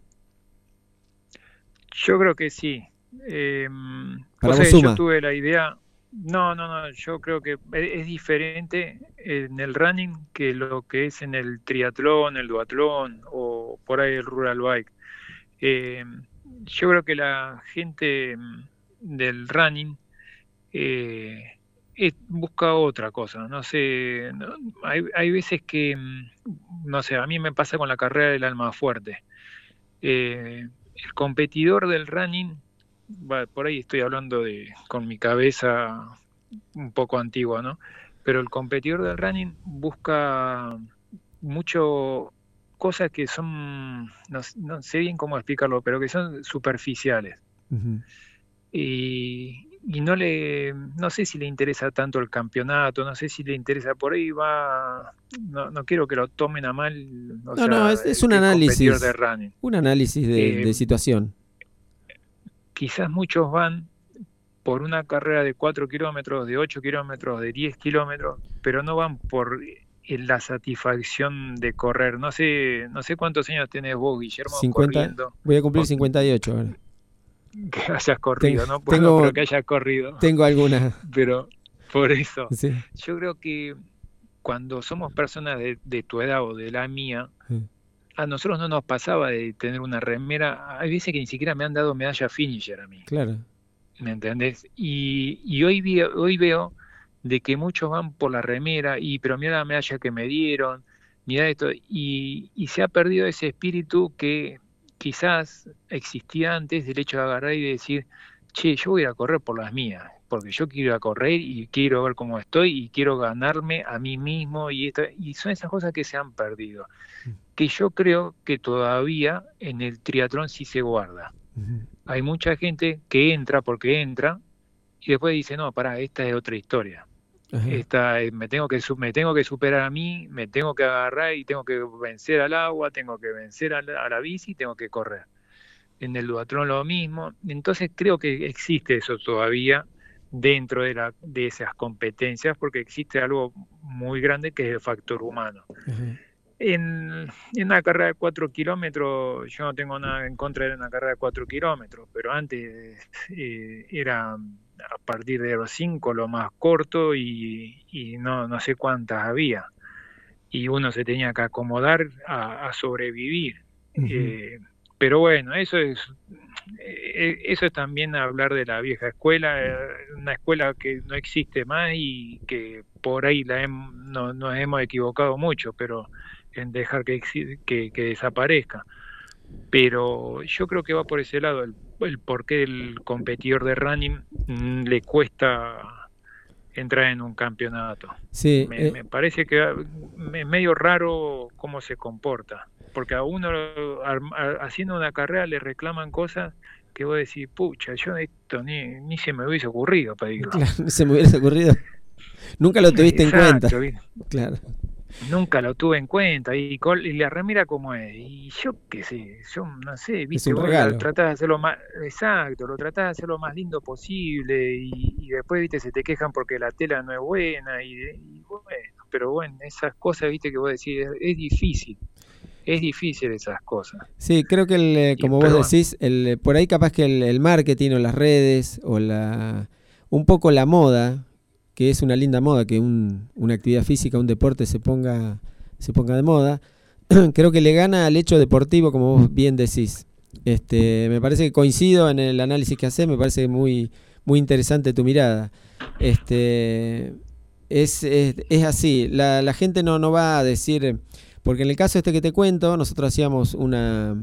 Yo creo que sí.
Para vos suma.
Yo tuve la idea. No, yo creo que es diferente en el running que lo que es en el triatlón, el duatlón o por ahí el rural bike. Yo creo que la gente del running busca otra cosa. No sé, hay veces que, no sé, a mí me pasa con la carrera del Almafuerte. El competidor del running, por ahí estoy hablando con mi cabeza un poco antigua, ¿no? Pero el competidor del running busca mucho cosas que son, no sé bien cómo explicarlo, pero que son superficiales. Uh-huh. Y no sé si le interesa tanto el campeonato, no sé si le interesa, por ahí va, no quiero que lo tomen a mal.
Es un análisis
de running.
Un análisis de situación.
Quizás muchos van por una carrera de 4 kilómetros, de 8 kilómetros, de 10 kilómetros, pero no van por la satisfacción de correr. No sé cuántos años tenés vos, Guillermo,
50,
corriendo.
Voy a cumplir 58 ahora.
Que hayas corrido, ¿no? Pero que hayas corrido.
Tengo alguna.
Pero por eso,
sí.
Yo creo que cuando somos personas de tu edad o de la mía, a nosotros no nos pasaba de tener una remera. Hay veces que ni siquiera me han dado medalla finisher a mí.
Claro.
¿Me entendés? Y hoy veo de que muchos van por la remera, pero mira la medalla que me dieron, mira esto, y se ha perdido ese espíritu que quizás existía antes, del hecho de agarrar y decir, che, yo voy a correr por las mías, porque yo quiero ir a correr y quiero ver cómo estoy y quiero ganarme a mí mismo, y son esas cosas que se han perdido, que yo creo que todavía en el triatlón sí se guarda. Uh-huh. Hay mucha gente que entra porque entra y después dice, no, pará, esta es otra historia. Uh-huh. Me tengo que superar a mí, me tengo que agarrar y tengo que vencer al agua, tengo que vencer a la bici, tengo que correr. En el duatlón lo mismo. Entonces creo que existe eso todavía dentro de esas competencias, porque existe algo muy grande que es el factor humano. Uh-huh. En una carrera de 4 kilómetros, yo no tengo nada en contra de una carrera de 4 kilómetros, pero antes era a partir de los 5 lo más corto y no sé cuántas había. Y uno se tenía que acomodar a sobrevivir. Uh-huh. Pero bueno, eso es también hablar de la vieja escuela, una escuela que no existe más y que por ahí nos hemos equivocado mucho, pero en dejar que desaparezca. Pero yo creo que va por ese lado, el por qué el competidor de running le cuesta entrar en un campeonato.
Sí,
me parece que es medio raro cómo se comporta, porque a uno haciendo una carrera le reclaman cosas que vos decís, pucha, yo esto ni se me hubiese ocurrido pedirlo.
Claro, ni se me hubiese ocurrido. Nunca lo tuviste en cuenta. Claro.
Nunca lo tuve en cuenta. Y la remera como es. Y yo qué sé, yo no sé, viste,
es un regalo.
Tratás de hacerlo más, exacto, lo tratás de hacer lo más lindo posible y después, viste, se te quejan porque la tela no es buena y bueno, pero bueno, esas cosas, viste, que vos decís, es difícil. Es difícil esas cosas.
Sí, creo que como vos decís, por ahí capaz que el marketing o las redes o un poco la moda, que es una linda moda, que una actividad física, un deporte se ponga de moda, creo que le gana al hecho deportivo, como vos bien decís. Me parece que coincido en el análisis que hacés, me parece muy, muy interesante tu mirada. Es así, la gente no va a decir, porque en el caso que te cuento, nosotros hacíamos una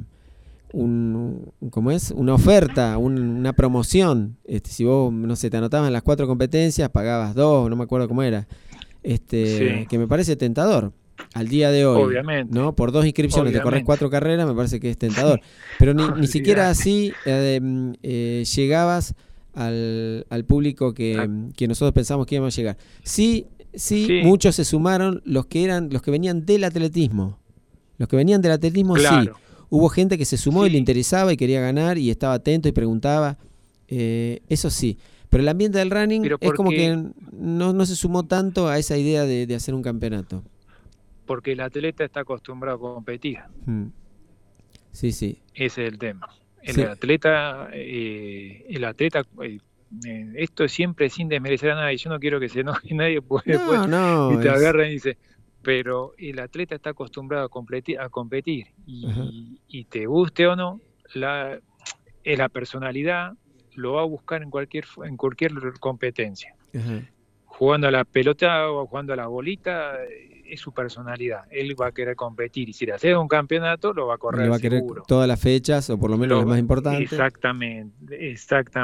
oferta, una promoción. Si vos, no sé, te anotabas en las 4 competencias, pagabas 2, no me acuerdo cómo era. que me parece tentador al día de hoy.
Obviamente.
¿No? Por 2 inscripciones te corres 4 carreras, me parece que es tentador. Pero ni siquiera así llegabas al público que nosotros pensamos que íbamos a llegar. Sí, muchos se sumaron los que venían del atletismo. Los que venían del atletismo, claro. Sí. Hubo gente que se sumó y le interesaba y quería ganar y estaba atento y preguntaba. Eso sí. Pero el ambiente del running es como que no se sumó tanto a esa idea de hacer un campeonato. Porque
el atleta está acostumbrado a competir.
Sí.
Ese es el tema. El atleta, esto siempre sin desmerecer a nadie. Yo no quiero que se enoje nadie, porque después te agarran y dice, pero el atleta está acostumbrado a competir y te guste o no, la personalidad lo va a buscar en cualquier competencia. Jugando a la pelota o jugando a la bolita, es su personalidad. Él va a querer competir y si le hace un campeonato lo va a correr seguro. Va a querer
todas las fechas o por lo menos las más importantes.
Exactamente.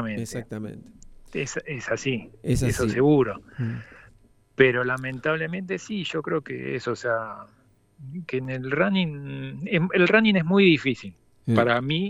Es así. Eso seguro. Pero lamentablemente sí, yo creo que eso, o sea, que en el running es muy difícil. Para mí,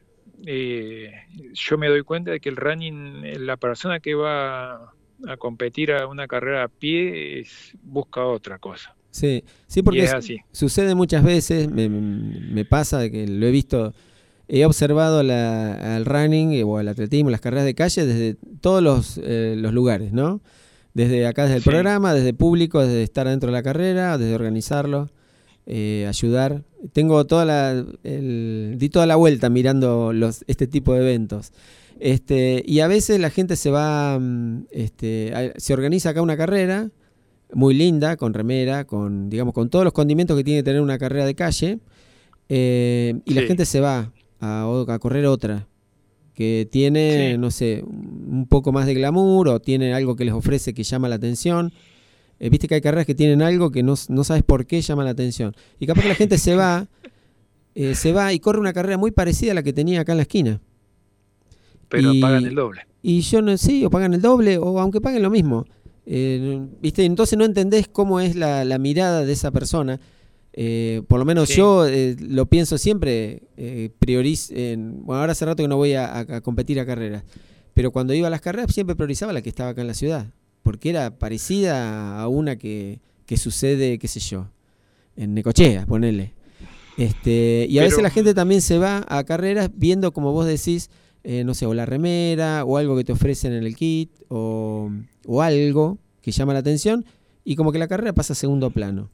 yo me doy cuenta de que el running, la persona que va a competir a una carrera a pie busca otra cosa.
Sí, porque sucede muchas veces, me pasa de que lo he visto, he observado al running o al atletismo, las carreras de calle desde todos los lugares, ¿no? Desde acá, desde el programa, desde público, desde estar dentro de la carrera, desde organizarlo, ayudar. Tengo di toda la vuelta mirando este tipo de eventos. Y a veces la gente se va, se organiza acá una carrera muy linda, con remera, con todos los condimentos que tiene que tener una carrera de calle, y la gente se va a correr otra que tiene, no sé, un poco más de glamour o tiene algo que les ofrece que llama la atención. Viste que hay carreras que tienen algo que no sabes por qué llama la atención. Y capaz que la gente se va y corre una carrera muy parecida a la que tenía acá en la esquina.
Pero pagan el doble.
Y o pagan el doble, o aunque paguen lo mismo. ¿Viste? Entonces no entendés cómo es la mirada de esa persona. Por lo menos yo lo pienso siempre, bueno, ahora hace rato que no voy a competir a carreras, pero cuando iba a las carreras siempre priorizaba la que estaba acá en la ciudad, porque era parecida a una que sucede, qué sé yo, en Necochea, ponele. Y a veces la gente también se va a carreras viendo, como vos decís, no sé, o la remera, o algo que te ofrecen en el kit, o algo que llama la atención, y como que la carrera pasa a segundo plano.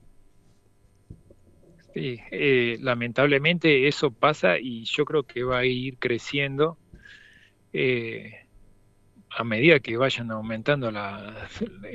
Sí, lamentablemente eso pasa y yo creo que va a ir creciendo a medida que vayan aumentando las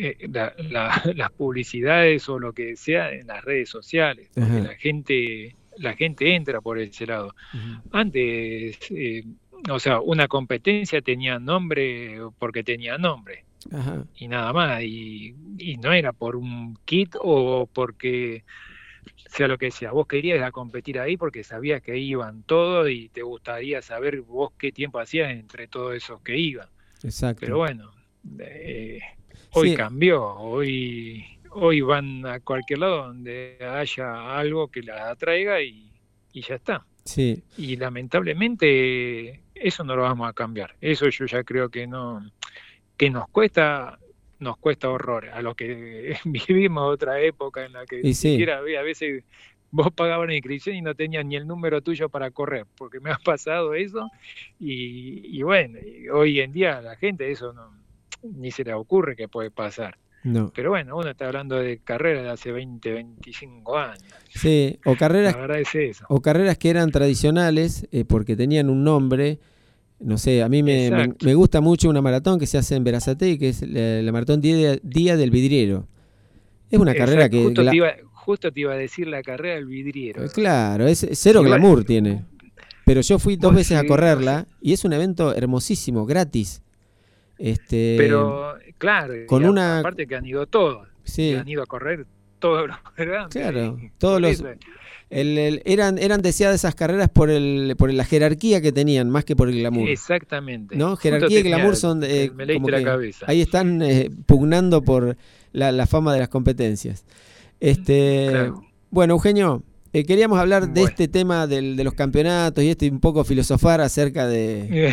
publicidades o lo que sea en las redes sociales, porque la gente entra por ese lado. Antes, o sea, una competencia tenía nombre porque tenía nombre y nada más, y no era por un kit o porque sea lo que sea, vos querías ir a competir ahí porque sabías que iban todos y te gustaría saber vos qué tiempo hacías entre todos esos que iban.
Exacto.
Pero bueno, hoy cambió, hoy van a cualquier lado donde haya algo que la atraiga y ya está.
Sí.
Y lamentablemente eso no lo vamos a cambiar. Eso yo ya creo que no, que nos cuesta horrores a los que vivimos otra época en la que ni siquiera había, a veces vos pagabas la inscripción y no tenías ni el número tuyo para correr, porque me ha pasado eso y bueno, hoy en día a la gente eso ni se le ocurre que puede pasar.
No.
Pero bueno, uno está hablando de carreras de hace 20, 25 años.
Sí, o carreras,
la verdad es eso.
O carreras que eran tradicionales porque tenían un nombre. No sé, a mí me gusta mucho una maratón que se hace en Berazategui, que es la maratón Día del Vidriero. Es una carrera que...
Justo te iba a decir la carrera del vidriero.
Claro, es cero glamour tiene. Pero yo fui 2 veces a correrla y es un evento hermosísimo, gratis.
Pero, claro,
con una...
aparte que han ido todos.
Sí.
Han ido a correr todos los grandes.
Claro, todos los... eran deseadas esas carreras por la jerarquía que tenían, más que por el glamour.
Exactamente.
¿No? Jerarquía y glamour son
me leíste la cabeza.
Ahí están pugnando por la fama de las competencias.
Claro.
Bueno, Eugenio, queríamos hablar de este tema de los campeonatos y un poco filosofar acerca de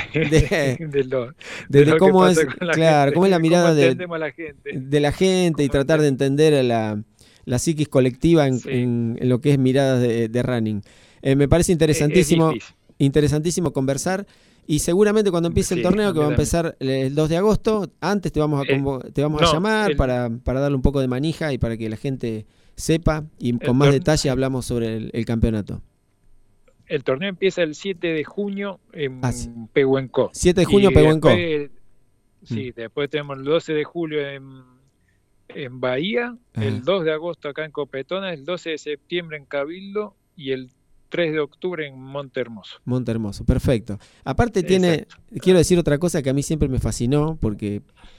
cómo es, claro, cómo es la mirada de la gente y tratar de entender la psiquis colectiva en lo que es miradas de running. Me parece interesantísimo conversar. Y seguramente cuando empiece el torneo, que va a empezar el 2 de agosto, antes te vamos a llamar para darle un poco de manija y para que la gente sepa y con más detalle hablamos sobre el campeonato.
El torneo empieza el 7 de junio en Pehuenco.
7 de junio, Pehuenco.
Después tenemos el 12 de julio en Bahía, el 2 de agosto acá en Copetona, el 12 de septiembre en Cabildo y el 3 de octubre en Monte Hermoso.
Monte Hermoso, perfecto. Aparte quiero decir otra cosa que a mí siempre me fascinó, porque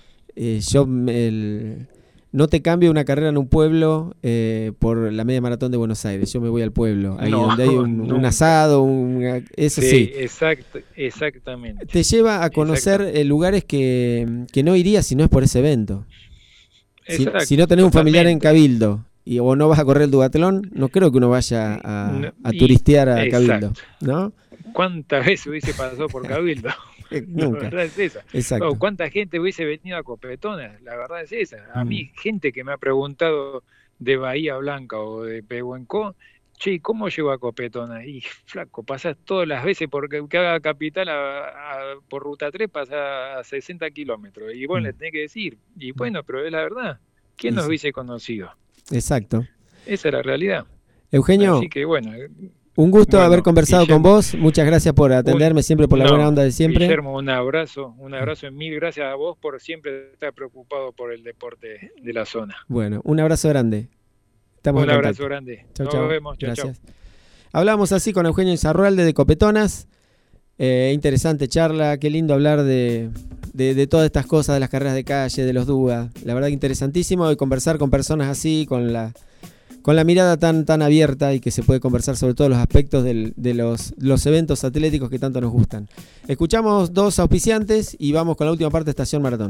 no te cambio una carrera en un pueblo por la media maratón de Buenos Aires. Yo me voy al pueblo, ahí donde hay un asado, eso sí.
Exactamente.
Te lleva a conocer lugares que no irías si no es por ese evento. Si no tenés un familiar en Cabildo o no vas a correr el duatlón, no creo que uno vaya a turistear a Cabildo, ¿no?
¿Cuántas veces hubiese pasado por Cabildo?
Nunca.
La verdad es esa.
Exacto.
O ¿cuánta gente hubiese venido a Copetona? La verdad es esa. A mí, gente que me ha preguntado de Bahía Blanca o de Pehuenco, che, ¿cómo llego a Copetona? Y flaco, pasás todas las veces porque cada capital por ruta 3 pasa a 60 kilómetros. Y vos le tenés que decir, y bueno, pero es la verdad. ¿Quién nos hubiese conocido?
Exacto.
Esa es la realidad.
Eugenio,
así que bueno,
un gusto haber conversado con vos. Muchas gracias por atenderme siempre, por la buena onda de siempre.
Guillermo, un abrazo y mil gracias a vos por siempre estar preocupado por el deporte de la zona.
Bueno, un abrazo grande.
Un abrazo grande.
Nos
vemos.
Gracias. Hablamos así con Eugenio Izarrualde de Copetonas. Interesante charla, qué lindo hablar de todas estas cosas, de las carreras de calle, de los DUA. La verdad que interesantísimo y conversar con personas así, con la mirada tan abierta y que se puede conversar sobre todos los aspectos de los eventos atléticos que tanto nos gustan. Escuchamos 2 auspiciantes y vamos con la última parte de Estación Maratón.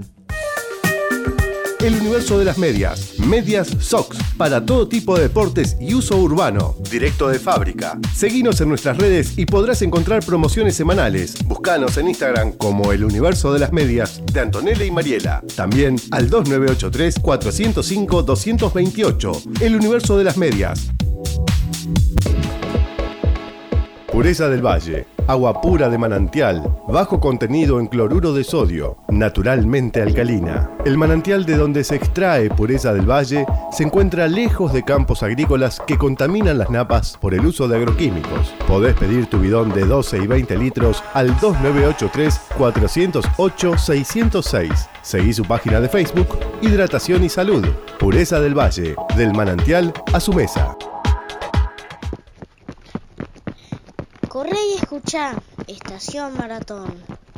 El universo de las medias. Medias Sox. Para todo tipo de deportes y uso urbano. Directo de fábrica. Seguinos en nuestras redes y podrás encontrar promociones semanales. Buscanos en Instagram como El Universo de las Medias de Antonella y Mariela. También al 2983-405-228. El Universo de las Medias. Pureza del Valle. Agua pura de manantial, bajo contenido en cloruro de sodio, naturalmente alcalina. El manantial de donde se extrae Pureza del Valle se encuentra lejos de campos agrícolas que contaminan las napas por el uso de agroquímicos. Podés pedir tu bidón de 12 y 20 litros al 2983-408-606. Seguí su página de Facebook, Hidratación y Salud. Pureza del Valle, del manantial a su mesa.
Corre y escucha Estación Maratón.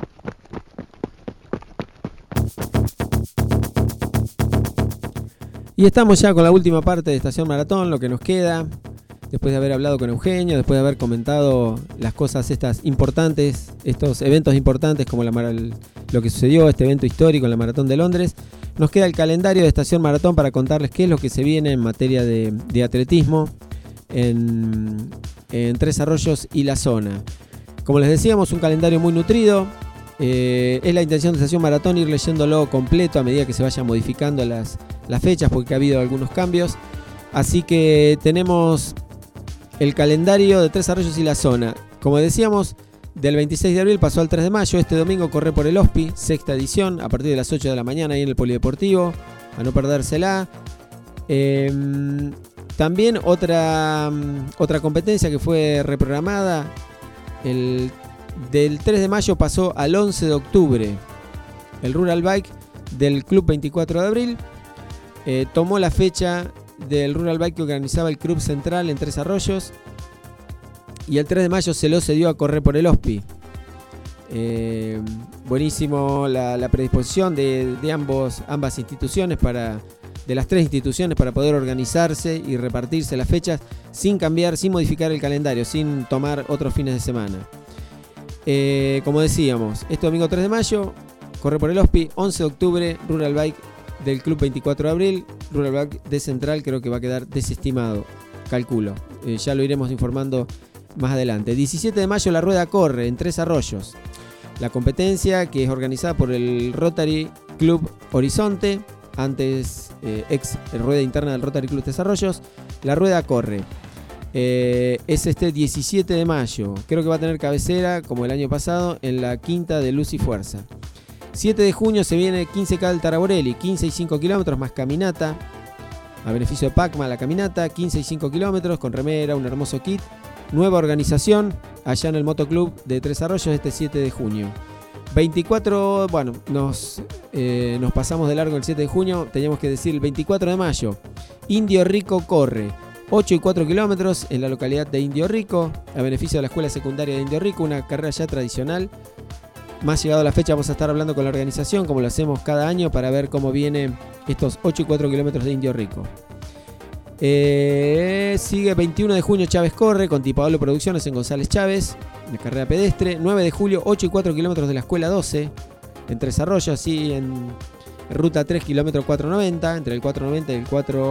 Y estamos ya con la última parte de Estación Maratón, lo que nos queda, después de haber hablado con Eugenio, después de haber comentado las cosas estas importantes, estos eventos importantes como lo que sucedió, este evento histórico en la Maratón de Londres. Nos queda el calendario de Estación Maratón para contarles qué es lo que se viene en materia de atletismo en Tres Arroyos y la zona. Como les decíamos, un calendario muy nutrido. Es la intención de Estación Maratón ir leyéndolo completo a medida que se vayan modificando las fechas, porque ha habido algunos cambios. Así que tenemos el calendario de Tres Arroyos y la zona. Como decíamos, del 26 de abril pasó al 3 de mayo. Este domingo corre por el OSPI, 6ª edición, a partir de las 8 de la mañana ahí en el Polideportivo, a no perdérsela. También otra competencia que fue reprogramada, del 3 de mayo pasó al 11 de octubre. El Rural Bike del Club 24 de abril tomó la fecha del Rural Bike que organizaba el Club Central en Tres Arroyos, y el 3 de mayo se lo cedió a correr por el OSPI. Buenísimo la predisposición de ambas instituciones, de las 3 instituciones, para poder organizarse y repartirse las fechas sin cambiar, sin modificar el calendario, sin tomar otros fines de semana. Como decíamos, este domingo 3 de mayo corre por el OSPI, 11 de octubre Rural Bike del Club 24 de Abril. Rural Bike de Central creo que va a quedar desestimado, calculo. Ya lo iremos informando más adelante. 17 de mayo la rueda corre en Tres Arroyos. La competencia, que es organizada por el Rotary Club Horizonte, antes ex rueda interna del Rotary Club Tres Arroyos. La rueda corre. Es este 17 de mayo. Creo que va a tener cabecera, como el año pasado, en la quinta de Luz y Fuerza. 7 de junio se viene 15K del Taraborelli, 15 y 5 kilómetros más caminata. A beneficio de Pacma la caminata, 15 y 5 kilómetros con remera, un hermoso kit. Nueva organización allá en el Motoclub de Tres Arroyos este 7 de junio. 24, bueno, nos pasamos de largo el 7 de junio, teníamos que decir el 24 de mayo. Indio Rico corre, 8 y 4 kilómetros en la localidad de Indio Rico, a beneficio de la escuela secundaria de Indio Rico, una carrera ya tradicional. Más llegado a la fecha vamos a estar hablando con la organización, como lo hacemos cada año, para ver cómo vienen estos 8 y 4 kilómetros de Indio Rico. Sigue 21 de junio Chávez corre con Tipabalo Producciones en González Chávez, de carrera pedestre. 9 de julio 8 y 4 kilómetros de la Escuela 12 en Tres Arroyos, y en ruta 3 kilómetro 490, entre el 490 y el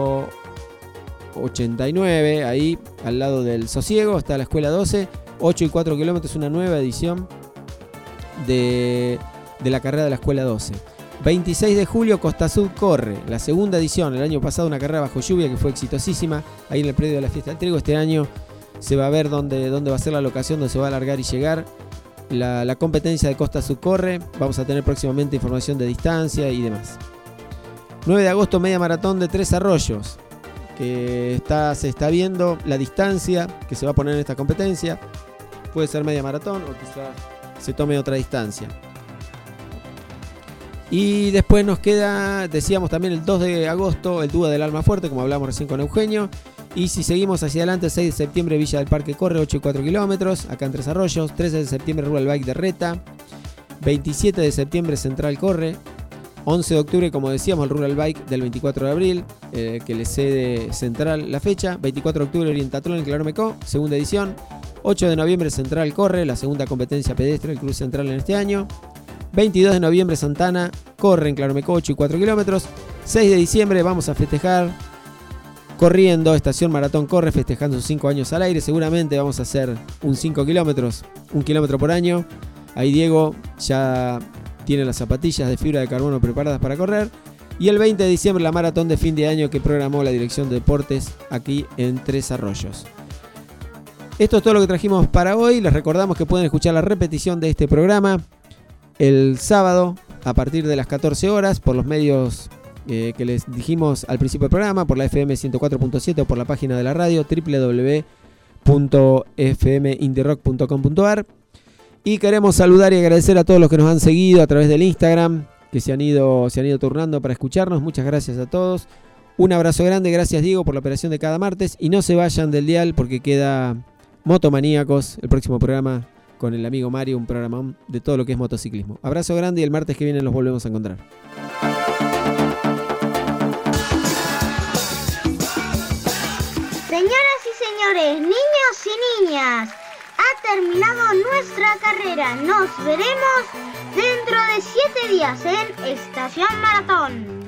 489, ahí al lado del Sosiego está la Escuela 12. 8 y 4 kilómetros, una nueva edición de la carrera de la Escuela 12. 26 de julio Costa Sud corre, la segunda edición. El año pasado una carrera bajo lluvia que fue exitosísima, ahí en el predio de la Fiesta del Trigo. Este año se va a ver dónde va a ser la locación donde se va a alargar y llegar la competencia de Costa Sud corre. Vamos a tener próximamente información de distancia y demás. 9 de agosto media maratón de Tres Arroyos, que se está viendo la distancia que se va a poner en esta competencia. Puede ser media maratón o quizás se tome otra distancia. Y después nos queda, decíamos también el 2 de agosto, el Dúo del Alma Fuerte, como hablamos recién con Eugenio. Y si seguimos hacia adelante, 6 de septiembre Villa del Parque corre, 8 y 4 kilómetros, acá en Tres Arroyos. 13 de septiembre Rural Bike de Reta. 27 de septiembre Central corre. 11 de octubre, como decíamos, el Rural Bike del 24 de abril, que le cede Central la fecha. 24 de octubre Orientatlón en Claromecó, segunda edición. 8 de noviembre Central corre, la segunda competencia pedestre del Club Central en este año. 22 de noviembre Santana corre en Claromecó, 8 y 4 kilómetros. 6 de diciembre vamos a festejar corriendo, Estación Maratón corre, festejando sus 5 años al aire. Seguramente vamos a hacer un 5 kilómetros, 1 kilómetro por año. Ahí Diego ya tiene las zapatillas de fibra de carbono preparadas para correr. Y el 20 de diciembre la maratón de fin de año que programó la Dirección de Deportes aquí en Tres Arroyos. Esto es todo lo que trajimos para hoy. Les recordamos que pueden escuchar la repetición de este programa el sábado a partir de las 14 horas por los medios que les dijimos al principio del programa, por la FM 104.7 o por la página de la radio www.fmindirock.com.ar. Y queremos saludar y agradecer a todos los que nos han seguido a través del Instagram, que se han ido turnando para escucharnos. Muchas gracias a todos. Un abrazo grande, gracias Diego por la operación de cada martes. Y no se vayan del dial porque queda Motomaníacos, el próximo programa con el amigo Mario, un programa de todo lo que es motociclismo. Abrazo grande y el martes que viene los volvemos a encontrar.
Señoras y señores, niños y niñas, ha terminado nuestra carrera. Nos veremos dentro de 7 días en Estación Maratón.